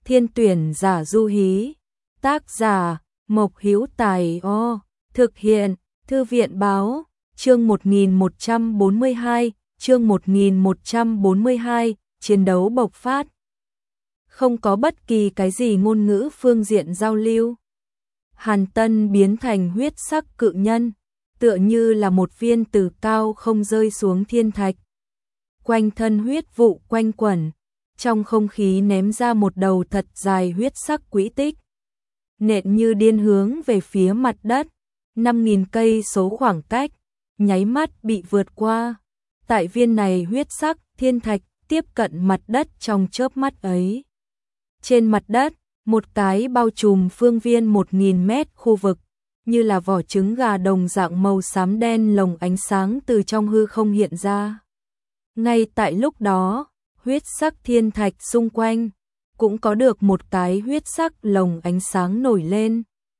Thiên tuyển giả du hí. Tác giả Mộc Hữu Tài. Thực hiện Thư viện báo. Chương 1142, chương 1142, chiến đấu bộc phát. Không có bất kỳ cái gì ngôn ngữ phương diện giao lưu. Hàn Tân biến thành huyết sắc cự nhân, tựa như là một viên từ cao không rơi xuống thiên thạch. Quanh thân huyết vụ quanh quẩn, trong không khí ném ra một đầu thật dài huyết sắc quỹ tích. Nện như điên hướng về phía mặt đất, 5.000 cây số khoảng cách, nháy mắt bị vượt qua. Tại viên này huyết sắc thiên thạch tiếp cận mặt đất trong chớp mắt ấy. Trên mặt đất, một cái bao trùm phương viên 1.000 mét khu vực, như là vỏ trứng gà đồng dạng màu xám đen lồng ánh sáng từ trong hư không hiện ra. Ngay tại lúc đó, huyết sắc thiên thạch xung quanh cũng có được một cái huyết sắc lồng ánh sáng nổi lên.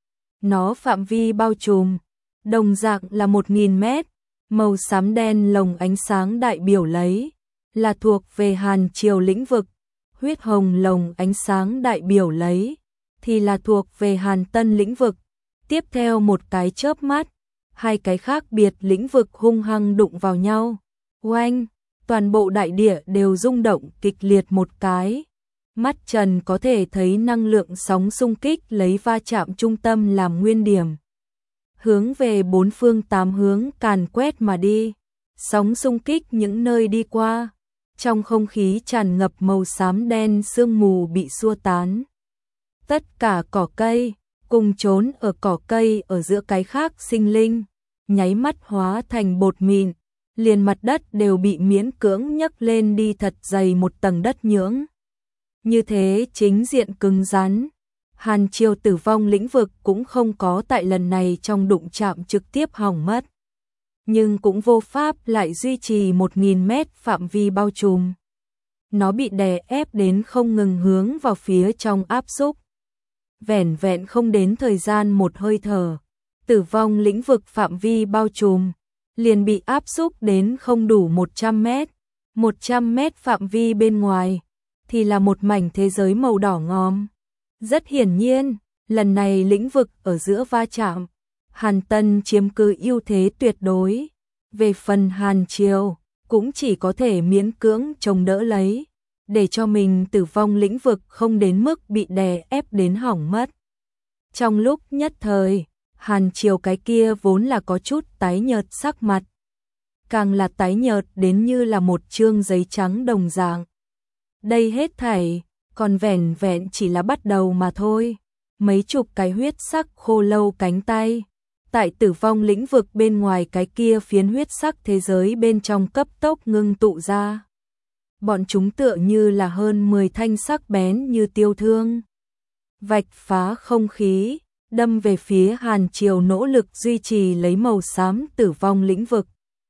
Nó phạm vi bao trùm đồng dạng là 1.000 mét, màu xám đen lồng ánh sáng đại biểu lấy là thuộc về Hàn Triều lĩnh vực, huyết hồng lồng ánh sáng đại biểu lấy thì là thuộc về Hàn Tân lĩnh vực. Tiếp theo một cái chớp mắt, hai cái khác biệt lĩnh vực hung hăng đụng vào nhau. Oanh, toàn bộ đại địa đều rung động kịch liệt một cái. Mắt trần có thể thấy năng lượng sóng xung kích lấy va chạm trung tâm làm nguyên điểm, hướng về bốn phương tám hướng càn quét mà đi. Sóng xung kích những nơi đi qua, trong không khí tràn ngập màu xám đen sương mù bị xua tán. Tất cả cỏ cây cùng trốn ở cỏ cây ở giữa cái khác sinh linh, nháy mắt hóa thành bột mịn, liền mặt đất đều bị miễn cưỡng nhấc lên đi thật dày một tầng đất nhưỡng. Như thế chính diện cứng rắn, Hàn Triều tử vong lĩnh vực cũng không có tại lần này trong đụng chạm trực tiếp hỏng mất, nhưng cũng vô pháp lại duy trì 1.000 mét phạm vi bao trùm. Nó bị đè ép đến không ngừng hướng vào phía trong áp xúc. Vẻn vẹn không đến thời gian một hơi thở, tử vong lĩnh vực phạm vi bao trùm liền bị áp xúc đến không đủ 100 mét. 100 mét phạm vi bên ngoài thì là một mảnh thế giới màu đỏ ngòm. Rất hiển nhiên, lần này lĩnh vực ở giữa va chạm, Hàn Tân chiếm cứ ưu thế tuyệt đối. Về phần Hàn Triều, cũng chỉ có thể miễn cưỡng chống đỡ lấy, để cho mình tử vong lĩnh vực không đến mức bị đè ép đến hỏng mất. Trong lúc nhất thời, Hàn Triều cái kia vốn là có chút tái nhợt sắc mặt, càng là tái nhợt đến như là một chương giấy trắng đồng dạng. Đây hết thảy còn vẻn vẹn chỉ là bắt đầu mà thôi. Mấy chục cái huyết sắc khô lâu cánh tay, tại tử vong lĩnh vực bên ngoài cái kia phiến huyết sắc thế giới bên trong cấp tốc ngưng tụ ra. Bọn chúng tựa như là hơn 10 thanh sắc bén như tiêu thương, vạch phá không khí, đâm về phía Hàn Triều nỗ lực duy trì lấy màu xám tử vong lĩnh vực.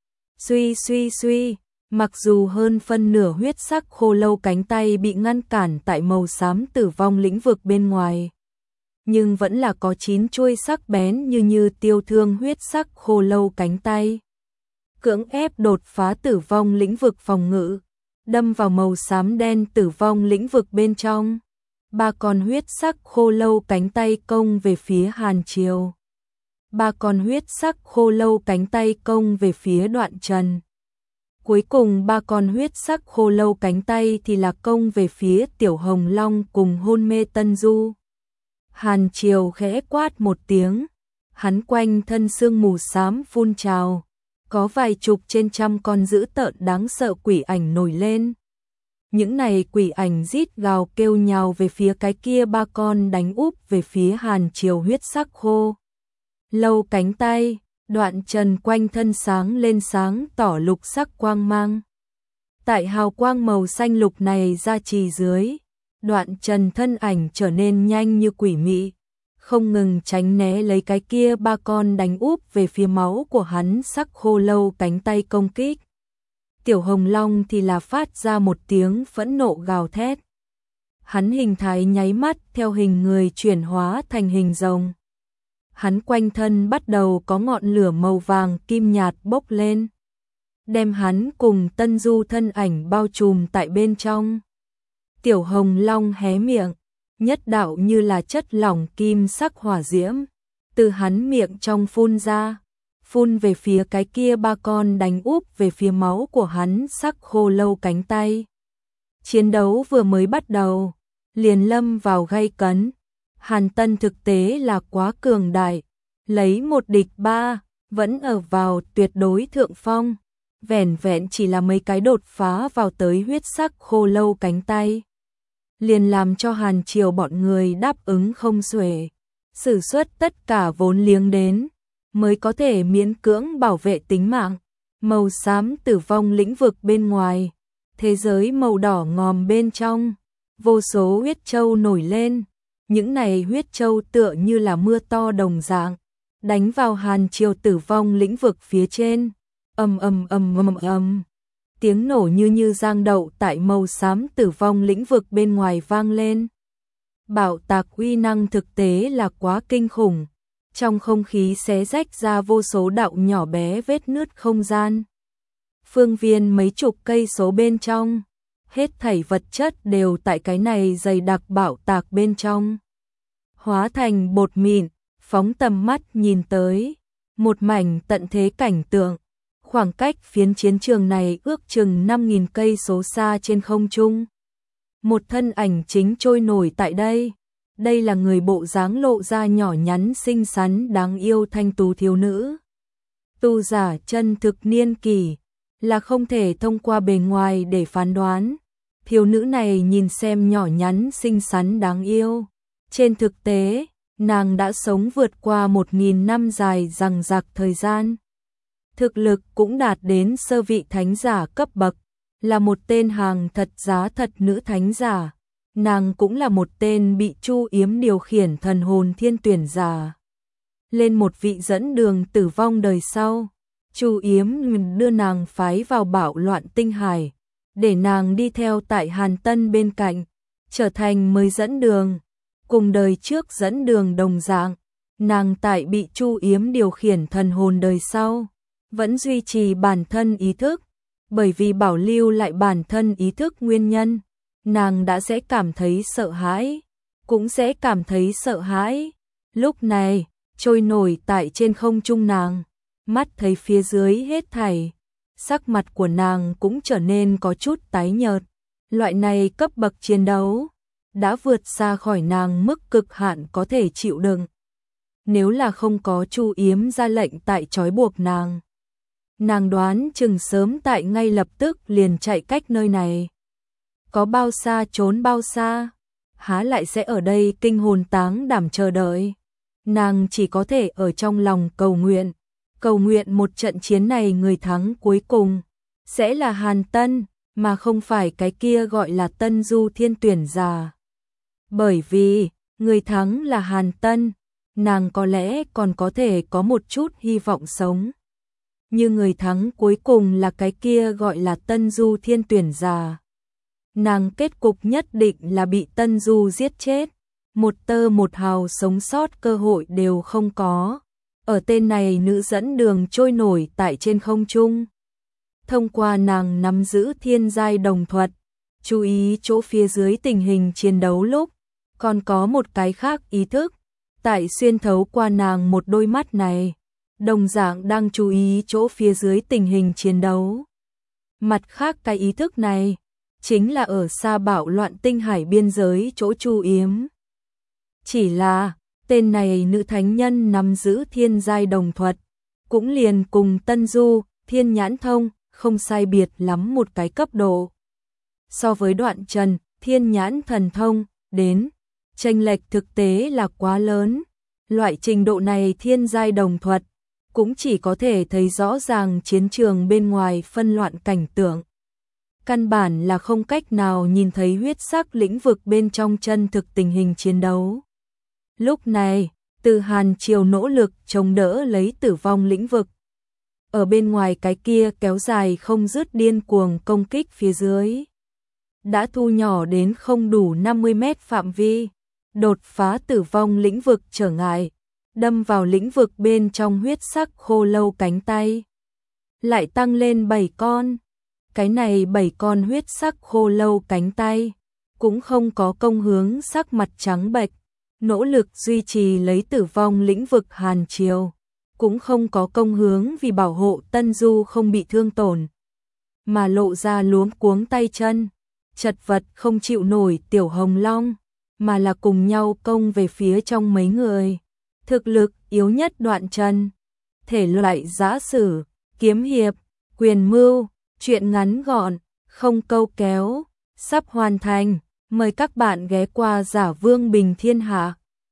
Suy, mặc dù hơn phân nửa huyết sắc khô lâu cánh tay bị ngăn cản tại màu xám tử vong lĩnh vực bên ngoài, nhưng vẫn là có 9 chuôi sắc bén như tiêu thương huyết sắc khô lâu cánh tay cưỡng ép đột phá tử vong lĩnh vực phòng ngự, đâm vào màu xám đen tử vong lĩnh vực bên trong. 3 con huyết sắc khô lâu cánh tay công về phía Hàn Triều. 3 con huyết sắc khô lâu cánh tay công về phía Đoạn Trần. Cuối cùng 3 con huyết sắc khô lâu cánh tay thì là công về phía Tiểu Hồng Long cùng hôn mê Tân Du. Hàn Triều khẽ quát một tiếng, hắn quanh thân sương mù xám phun trào, có vài chục trên trăm con dữ tợn đáng sợ quỷ ảnh nổi lên. Những này quỷ ảnh rít gào kêu nhào về phía cái kia 3 con đánh úp về phía Hàn Triều huyết sắc khô lâu cánh tay. Đoạn Trần quanh thân sáng lên sáng tỏ lục sắc quang mang. Tại hào quang màu xanh lục này ra trì dưới, Đoạn Trần thân ảnh trở nên nhanh như quỷ mị, không ngừng tránh né lấy cái kia 3 con đánh úp về phía máu của hắn sắc khô lâu cánh tay công kích. Tiểu Hồng Long thì là phát ra một tiếng phẫn nộ gào thét. Hắn hình thái nháy mắt theo hình người chuyển hóa thành hình rồng. Hắn quanh thân bắt đầu có ngọn lửa màu vàng kim nhạt bốc lên, đem hắn cùng Tân Du thân ảnh bao trùm tại bên trong. Tiểu Hồng Long hé miệng, nhất đạo như là chất lỏng kim sắc hỏa diễm, từ hắn miệng trong phun ra, phun về phía cái kia ba con đánh úp về phía máu của hắn sắc khô lâu cánh tay. Chiến đấu vừa mới bắt đầu, liền lâm vào gay cấn. Hàn Tân thực tế là quá cường đại, lấy một địch ba, vẫn ở vào tuyệt đối thượng phong, vẻn vẹn chỉ là mấy cái đột phá vào tới huyết sắc khô lâu cánh tay. Liền làm cho Hàn Triều bọn người đáp ứng không xuể, sử xuất tất cả vốn liếng đến, mới có thể miễn cưỡng bảo vệ tính mạng. Màu xám tử vong lĩnh vực bên ngoài, thế giới màu đỏ ngòm bên trong, vô số huyết châu nổi lên, những này huyết châu tựa như là mưa to đồng dạng, đánh vào Hàn Triều tử vong lĩnh vực phía trên, ầm ầm ầm ầm ầm. Tiếng nổ như giang đậu tại màu xám tử vong lĩnh vực bên ngoài vang lên. Bạo tạc uy năng thực tế là quá kinh khủng, trong không khí xé rách ra vô số đạo nhỏ bé vết nứt không gian. Phương viên mấy chục cây số bên trong, hết thảy vật chất đều tại cái này dày đặc bạo tạc bên trong, hóa thành bột mịn, phóng tầm mắt nhìn tới, một mảnh tận thế cảnh tượng. Khoảng cách phiến chiến trường này ước chừng 5.000 cây số xa trên không trung. Một thân ảnh chính trôi nổi tại đây. Đây là người bộ dáng lộ ra nhỏ nhắn xinh xắn đáng yêu thanh tú thiếu nữ. Tu giả chân thực niên kỳ, là không thể thông qua bề ngoài để phán đoán. Thiếu nữ này nhìn xem nhỏ nhắn xinh xắn đáng yêu. Trên thực tế, nàng đã sống vượt qua 1.000 năm dài dằng dặc thời gian. Thực lực cũng đạt đến sơ vị thánh giả cấp bậc, là một tên hàng thật giá thật nữ thánh giả. Nàng cũng là một tên bị Chu Yếm điều khiển thần hồn thiên tuyển giả. Lên một vị dẫn đường tử vong đời sau, Chu Yếm đưa nàng phái vào bạo loạn tinh hải, để nàng đi theo tại Hàn Tân bên cạnh, trở thành mới dẫn đường. Cùng đời trước dẫn đường đồng dạng, nàng tại bị Chu Yếm điều khiển thần hồn đời sau, vẫn duy trì bản thân ý thức, bởi vì bảo lưu lại bản thân ý thức nguyên nhân, nàng đã sẽ cảm thấy sợ hãi, cũng sẽ cảm thấy sợ hãi. Lúc này, trôi nổi tại trên không trung nàng, mắt thấy phía dưới hết thảy, sắc mặt của nàng cũng trở nên có chút tái nhợt. Loại này cấp bậc chiến đấu đã vượt xa khỏi nàng mức cực hạn có thể chịu đựng. Nếu là không có Chu Yếm ra lệnh tại trói buộc nàng đoán chừng sớm tại ngay lập tức liền chạy cách nơi này. Có bao xa trốn bao xa, há lại sẽ ở đây kinh hồn táng đảm chờ đợi. Nàng chỉ có thể ở trong lòng cầu nguyện một trận chiến này người thắng cuối cùng sẽ là Hàn Tân, mà không phải cái kia gọi là Tân Du thiên tuyển giả. Bởi vì, người thắng là Hàn Tân, nàng có lẽ còn có thể có một chút hy vọng sống. Như người thắng cuối cùng là cái kia gọi là Tân Du thiên tuyển giả. Nàng kết cục nhất định là bị Tân Du giết chết, một tơ một hào sống sót cơ hội đều không có. Ở tên này nữ dẫn đường trôi nổi tại trên không trung. Thông qua nàng nắm giữ thiên giai đồng thuật, chú ý chỗ phía dưới tình hình chiến đấu lúc, còn có một cái khác ý thức, tại xuyên thấu qua nàng một đôi mắt này, đồng dạng đang chú ý chỗ phía dưới tình hình chiến đấu. Mặt khác cái ý thức này, chính là ở xa bạo loạn tinh hải biên giới chỗ Chu Yếm. Chỉ là, tên này nữ thánh nhân nắm giữ thiên giai đồng thuật, cũng liền cùng Tân Du, thiên nhãn thông, không sai biệt lắm một cái cấp độ. So với Đoạn Trần, thiên nhãn thần thông, đến, chênh lệch thực tế là quá lớn. Loại trình độ này thiên giai đồng thuật, cũng chỉ có thể thấy rõ ràng chiến trường bên ngoài phân loạn cảnh tượng. Căn bản là không cách nào nhìn thấy huyết sắc lĩnh vực bên trong chân thực tình hình chiến đấu. Lúc này, từ Hàn Triều nỗ lực chống đỡ lấy tử vong lĩnh vực. Ở bên ngoài cái kia kéo dài không dứt điên cuồng công kích phía dưới. Đã thu nhỏ đến không đủ 50 mét phạm vi, đột phá tử vong lĩnh vực trở ngại, đâm vào lĩnh vực bên trong huyết sắc khô lâu cánh tay. Lại tăng lên 7 con. Cái này 7 con huyết sắc khô lâu cánh tay cũng không có công hướng sắc mặt trắng bệch, nỗ lực duy trì lấy tử vong lĩnh vực Hàn Triều, cũng không có công hướng vì bảo hộ Tân Du không bị thương tổn, mà lộ ra luống cuống tay chân, chật vật không chịu nổi Tiểu Hồng Long, mà là cùng nhau công về phía trong mấy người. Thực lực yếu nhất Đoạn Trần, thể loại giã sử, kiếm hiệp, quyền mưu, truyện ngắn gọn, không câu kéo, sắp hoàn thành. Mời các bạn ghé qua Giả Vương Bình Thiên Hạ.